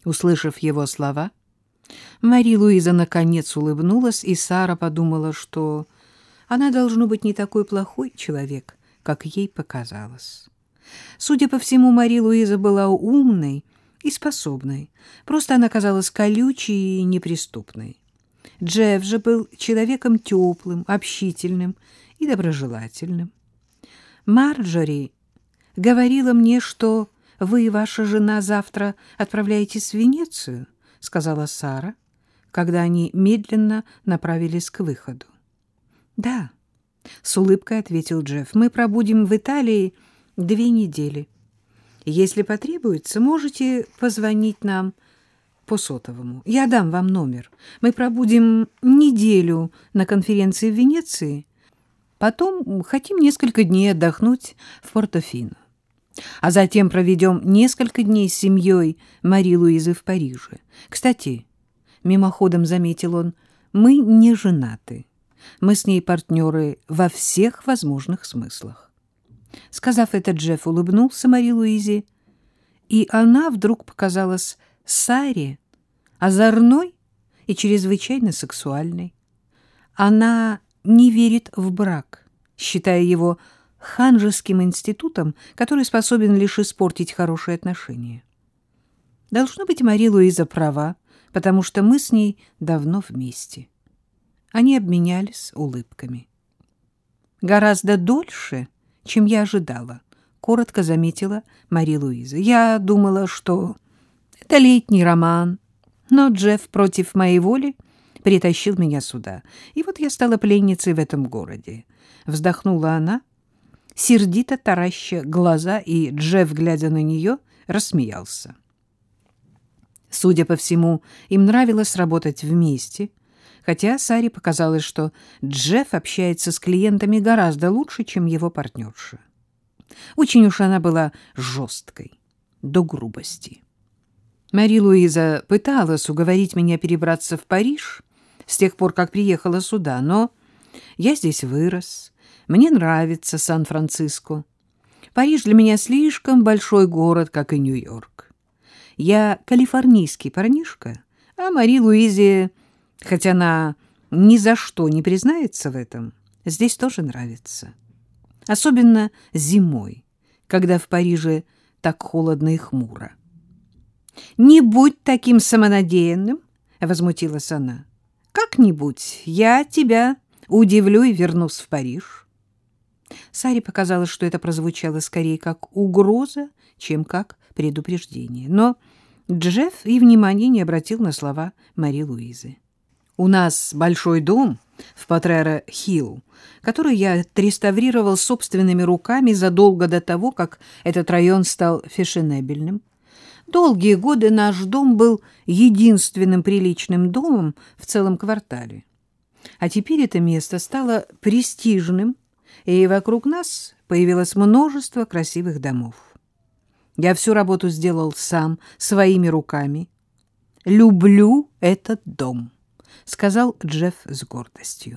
Услышав его слова, Мари-Луиза наконец улыбнулась, и Сара подумала, что она, должно быть, не такой плохой человек, как ей показалось. Судя по всему, Мари-Луиза была умной и способной, просто она казалась колючей и неприступной. Джефф же был человеком теплым, общительным и доброжелательным. Марджори говорила мне, что вы и ваша жена завтра отправляетесь в Венецию, — сказала Сара, когда они медленно направились к выходу. — Да, — с улыбкой ответил Джефф, — мы пробудем в Италии 2 недели. Если потребуется, можете позвонить нам по сотовому. Я дам вам номер. Мы пробудем неделю на конференции в Венеции, потом хотим несколько дней отдохнуть в Портофино. А затем проведем несколько дней с семьей Мари-Луизы в Париже. Кстати, мимоходом заметил он, мы не женаты. Мы с ней партнеры во всех возможных смыслах. Сказав это, Джефф улыбнулся Мари-Луизе, и она вдруг показалась Саре озорной и чрезвычайно сексуальной. Она не верит в брак, считая его ханжеским институтом, который способен лишь испортить хорошие отношения. Должно быть, Мари-Луиза права, потому что мы с ней давно вместе. Они обменялись улыбками. Гораздо дольше, чем я ожидала, коротко заметила Мари-Луиза. Я думала, что это летний роман, но Джефф против моей воли притащил меня сюда. И вот я стала пленницей в этом городе. Вздохнула она, сердито тараща глаза, и Джефф, глядя на нее, рассмеялся. Судя по всему, им нравилось работать вместе, хотя Саре показалось, что Джефф общается с клиентами гораздо лучше, чем его партнерша. Очень уж она была жесткой, до грубости. Мари-Луиза пыталась уговорить меня перебраться в Париж с тех пор, как приехала сюда, но я здесь вырос. Мне нравится Сан-Франциско. Париж для меня слишком большой город, как и Нью-Йорк. Я калифорнийский парнишка, а Мари-Луизе, хотя она ни за что не признается в этом, здесь тоже нравится. Особенно зимой, когда в Париже так холодно и хмуро. «Не будь таким самонадеянным», — возмутилась она. «Как-нибудь я тебя удивлю и вернусь в Париж». Саре показалось, что это прозвучало скорее как угроза, чем как предупреждение. Но Джефф и внимания не обратил на слова Мари-Луизы. «У нас большой дом в Потреро-Хилл, который я отреставрировал собственными руками задолго до того, как этот район стал фешенебельным. Долгие годы наш дом был единственным приличным домом в целом квартале. А теперь это место стало престижным, и вокруг нас появилось множество красивых домов. Я всю работу сделал сам, своими руками. Люблю этот дом», — сказал Джефф с гордостью.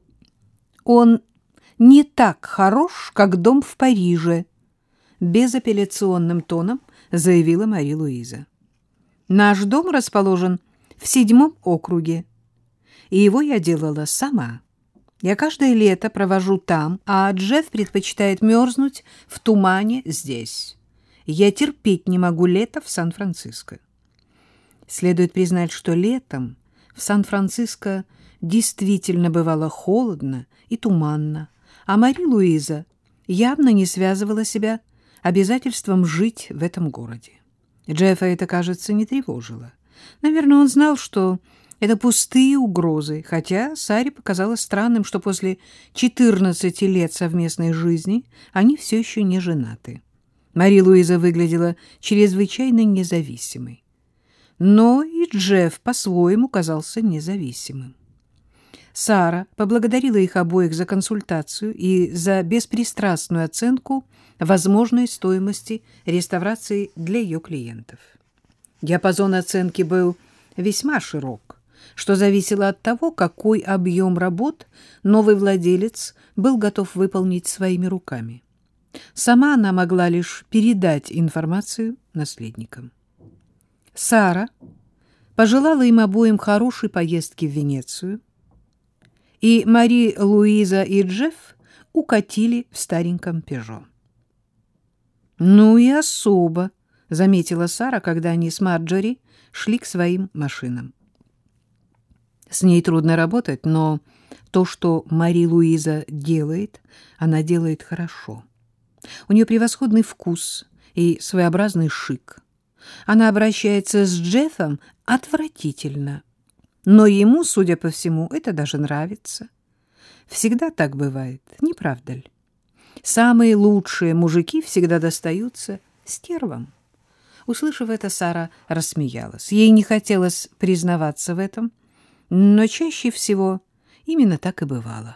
«Он не так хорош, как дом в Париже», — безапелляционным тоном заявила Мари-Луиза. «Наш дом расположен в 7-м округе, и его я делала сама. Я каждое лето провожу там, а Джефф предпочитает мерзнуть в тумане здесь. Я терпеть не могу лето в Сан-Франциско». Следует признать, что летом в Сан-Франциско действительно бывало холодно и туманно, а Мари-Луиза явно не связывала себя обязательством жить в этом городе. Джеффа это, кажется, не тревожило. Наверное, он знал, что это пустые угрозы, хотя Саре показалось странным, что после 14 лет совместной жизни они все еще не женаты. Мари-Луиза выглядела чрезвычайно независимой. Но и Джефф по-своему казался независимым. Сара поблагодарила их обоих за консультацию и за беспристрастную оценку возможной стоимости реставрации для ее клиентов. Диапазон оценки был весьма широк, что зависело от того, какой объем работ новый владелец был готов выполнить своими руками. Сама она могла лишь передать информацию наследникам. Сара пожелала им обоим хорошей поездки в Венецию, и Мари-Луиза и Джефф укатили в стареньком «Пежо». «Ну и особо», — заметила Сара, когда они с Марджори шли к своим машинам. «С ней трудно работать, но то, что Мари-Луиза делает, она делает хорошо. У нее превосходный вкус и своеобразный шик. Она обращается с Джеффом отвратительно, но ему, судя по всему, это даже нравится. Всегда так бывает, не правда ли? Самые лучшие мужики всегда достаются стервам». Услышав это, Сара рассмеялась. Ей не хотелось признаваться в этом, но чаще всего именно так и бывало.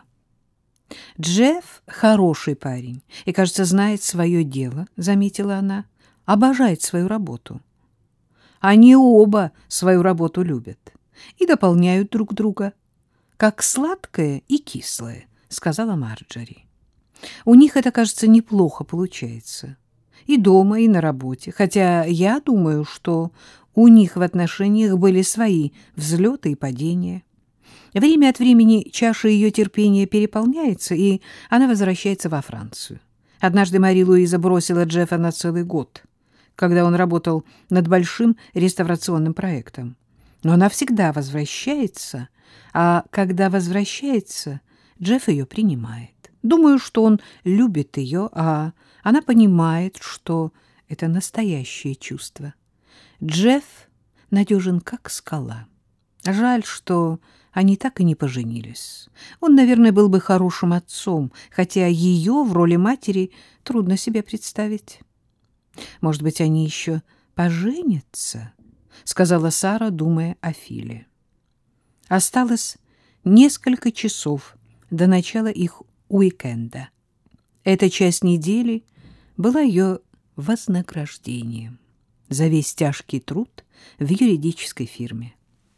«Джефф хороший парень и, кажется, знает свое дело», — заметила она, — «обожает свою работу». «Они оба свою работу любят и дополняют друг друга, как сладкое и кислое», — сказала Марджори. «У них это, кажется, неплохо получается. И дома, и на работе, хотя я думаю, что у них в отношениях были свои взлеты и падения. Время от времени чаша ее терпения переполняется, и она возвращается во Францию. Однажды Мари-Луиза бросила Джеффа на целый год, когда он работал над большим реставрационным проектом. Но она всегда возвращается, а когда возвращается, Джефф ее принимает. Думаю, что он любит ее, а она понимает, что это настоящее чувство. Джефф надежен, как скала. Жаль, что они так и не поженились. Он, наверное, был бы хорошим отцом, хотя ее в роли матери трудно себе представить. «Может быть, они еще поженятся?» — сказала Сара, думая о Филе. Осталось несколько часов до начала их уикенда. Эта часть недели была ее вознаграждением за весь тяжкий труд в юридической фирме.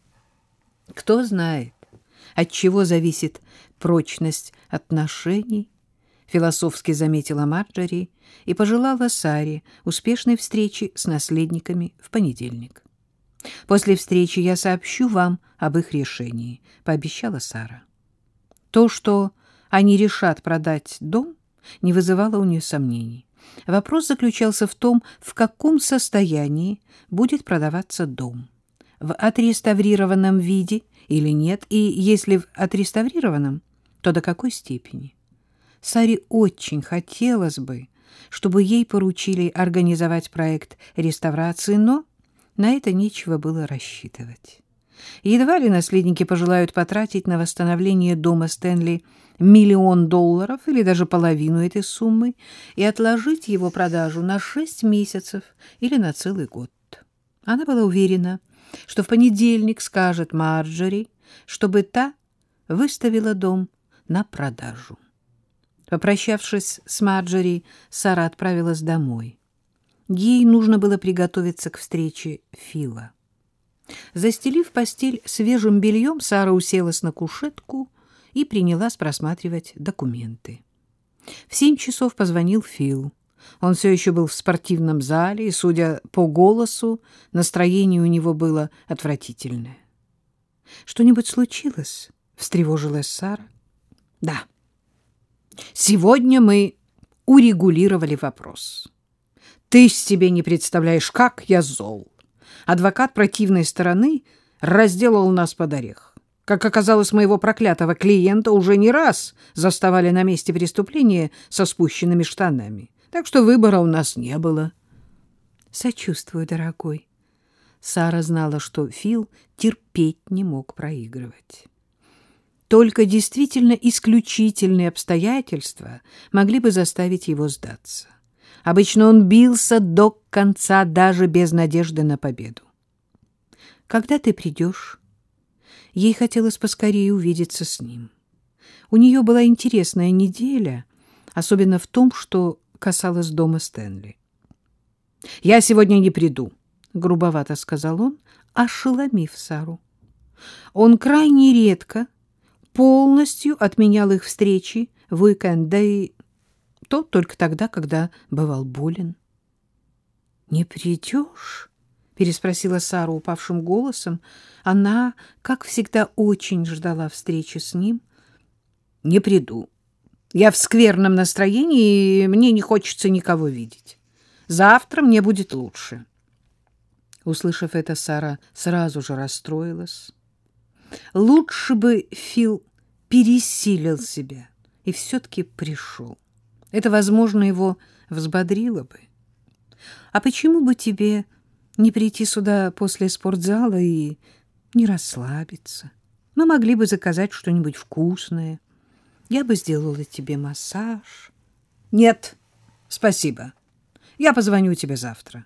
Кто знает, от чего зависит прочность отношений, философски заметила Марджори и пожелала Саре успешной встречи с наследниками в понедельник. «После встречи я сообщу вам об их решении», — пообещала Сара. То, что они решат продать дом, не вызывало у нее сомнений. Вопрос заключался в том, в каком состоянии будет продаваться дом. В отреставрированном виде или нет, и если в отреставрированном, то до какой степени. Саре очень хотелось бы, чтобы ей поручили организовать проект реставрации, но на это нечего было рассчитывать. Едва ли наследники пожелают потратить на восстановление дома Стэнли $1 миллион или даже половину этой суммы и отложить его продажу на 6 месяцев или на целый год. Она была уверена, что в понедельник скажет Марджори, чтобы та выставила дом на продажу. Попрощавшись с Марджори, Сара отправилась домой. Ей нужно было приготовиться к встрече Фила. Застелив постель свежим бельем, Сара уселась на кушетку и принялась просматривать документы. В 7 часов позвонил Фил. Он все еще был в спортивном зале, и, судя по голосу, настроение у него было отвратительное. «Что-нибудь случилось?» — встревожилась Сара. «Да. Сегодня мы урегулировали вопрос. Ты себе не представляешь, как я зол. Адвокат противной стороны разделал нас под орех. Как оказалось, моего проклятого клиента уже не раз заставали на месте преступления со спущенными штанами. Так что выбора у нас не было». «Сочувствую, дорогой». Сара знала, что Фил терпеть не мог проигрывать. Только действительно исключительные обстоятельства могли бы заставить его сдаться. Обычно он бился до конца, даже без надежды на победу. «Когда ты придешь?» Ей хотелось поскорее увидеться с ним. У нее была интересная неделя, особенно в том, что касалось дома Стэнли. «Я сегодня не приду», — грубовато сказал он, ошеломив Сару. Он крайне редко полностью отменял их встречи в уикенд, да и то только тогда, когда бывал болен. «Не придешь?» — переспросила Сара упавшим голосом. Она, как всегда, очень ждала встречи с ним. — Не приду. Я в скверном настроении, и мне не хочется никого видеть. Завтра мне будет лучше. Услышав это, Сара сразу же расстроилась. Лучше бы Фил пересилил себя и все-таки пришел. Это, возможно, его взбодрило бы. А почему бы тебе не прийти сюда после спортзала и не расслабиться? Мы могли бы заказать что-нибудь вкусное. Я бы сделала тебе массаж. Нет, спасибо. Я позвоню тебе завтра.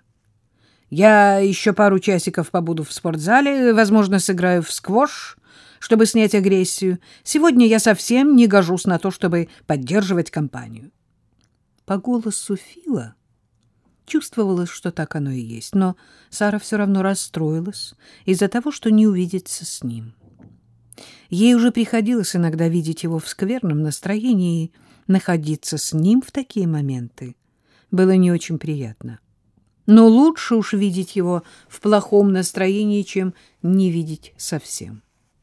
Я еще пару часиков побуду в спортзале, возможно, сыграю в сквош, чтобы снять агрессию. Сегодня я совсем не гожусь на то, чтобы поддерживать компанию. По голосу Фила чувствовалось, что так оно и есть, но Сара все равно расстроилась из-за того, что не увидится с ним. Ей уже приходилось иногда видеть его в скверном настроении, и находиться с ним в такие моменты было не очень приятно. Но лучше уж видеть его в плохом настроении, чем не видеть совсем.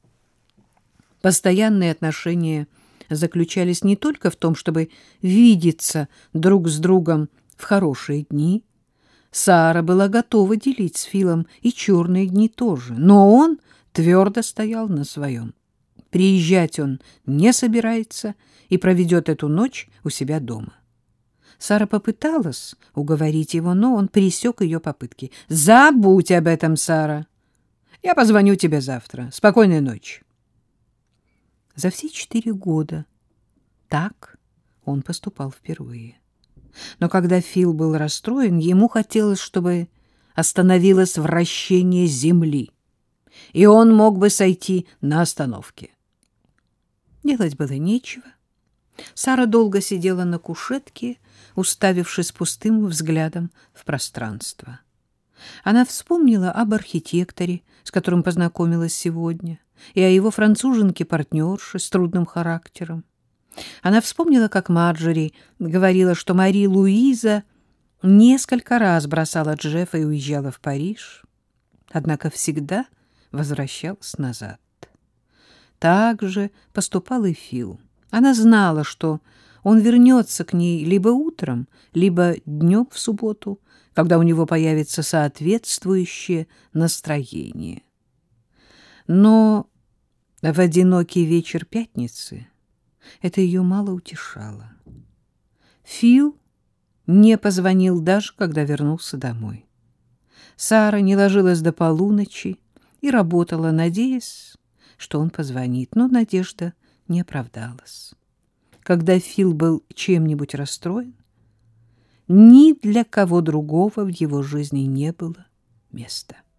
Постоянные отношения заключались не только в том, чтобы видеться друг с другом в хорошие дни. Сара была готова делить с Филом и черные дни тоже, но он твердо стоял на своем. Приезжать он не собирается и проведет эту ночь у себя дома. Сара попыталась уговорить его, но он пресек ее попытки. «Забудь об этом, Сара. Я позвоню тебе завтра. Спокойной ночи». За все 4 года так он поступал впервые. Но когда Фил был расстроен, ему хотелось, чтобы остановилось вращение Земли, и он мог бы сойти на остановке. Делать было нечего. Сара долго сидела на кушетке, уставившись пустым взглядом в пространство. Она вспомнила об архитекторе, с которым познакомилась сегодня, и о его француженке-партнерше с трудным характером. Она вспомнила, как Марджори говорила, что Мари-Луиза несколько раз бросала Джеффа и уезжала в Париж, однако всегда возвращалась назад. Так же поступал и Фил. Она знала, что он вернется к ней либо утром, либо днем в субботу, когда у него появится соответствующее настроение. Но в одинокий вечер пятницы это ее мало утешало. Фил не позвонил даже, когда вернулся домой. Сара не ложилась до полуночи и работала, надеясь, что он позвонит, но надежда не оправдалась. Когда Фил был чем-нибудь расстроен, ни для кого другого в его жизни не было места.